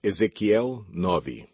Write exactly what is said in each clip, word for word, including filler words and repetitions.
Ezequiel nove.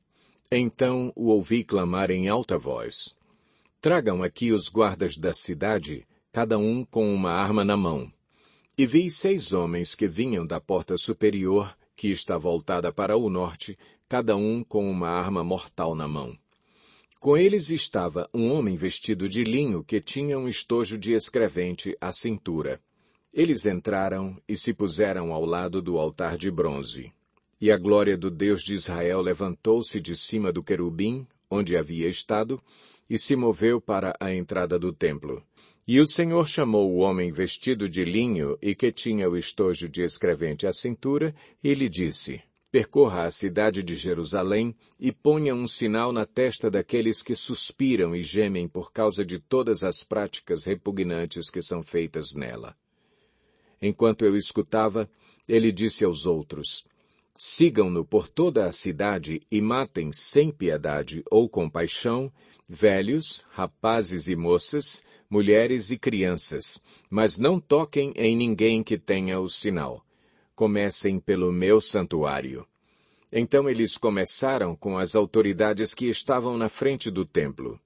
Então o ouvi clamar em alta voz: Tragam aqui os guardas da cidade, cada um com uma arma na mão. E vi seis homens que vinham da porta superior, que está voltada para o norte, cada um com uma arma mortal na mão. Com eles estava um homem vestido de linho que tinha um estojo de escrevente à cintura. Eles entraram e se puseram ao lado do altar de bronze. E a glória do Deus de Israel levantou-se de cima do querubim, onde havia estado, e se moveu para a entrada do templo. E o Senhor chamou o homem vestido de linho e que tinha o estojo de escrevente à cintura, e lhe disse: Percorra a cidade de Jerusalém e ponha um sinal na testa daqueles que suspiram e gemem por causa de todas as práticas repugnantes que são feitas nela. Enquanto eu escutava, ele disse aos outros: Sigam-no por toda a cidade e matem sem piedade ou compaixão velhos, rapazes e moças, mulheres e crianças, mas não toquem em ninguém que tenha o sinal. Comecem pelo meu santuário. Então eles começaram com as autoridades que estavam na frente do templo.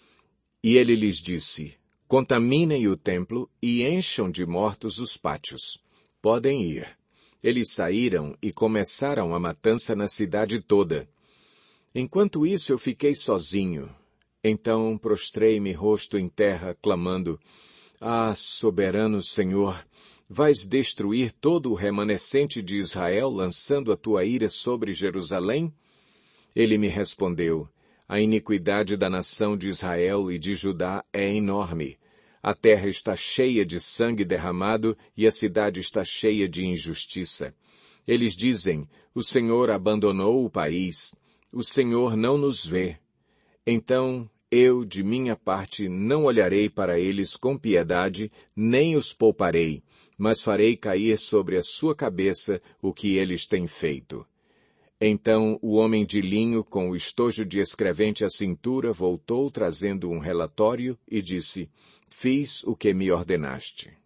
E ele lhes disse: Contaminem o templo e encham de mortos os pátios. Podem ir. Eles saíram e começaram a matança na cidade toda. Enquanto isso eu fiquei sozinho. Então prostrei-me rosto em terra, clamando: Ah, soberano Senhor, vais destruir todo o remanescente de Israel, lançando a tua ira sobre Jerusalém? Ele me respondeu: A iniquidade da nação de Israel e de Judá é enorme. A terra está cheia de sangue derramado e a cidade está cheia de injustiça. Eles dizem: O Senhor abandonou o país. O Senhor não nos vê. Então eu, de minha parte, não olharei para eles com piedade, nem os pouparei, mas farei cair sobre a sua cabeça o que eles têm feito. Então o homem de linho com o estojo de escrevente à cintura voltou trazendo um relatório e disse: Fiz o que me ordenaste.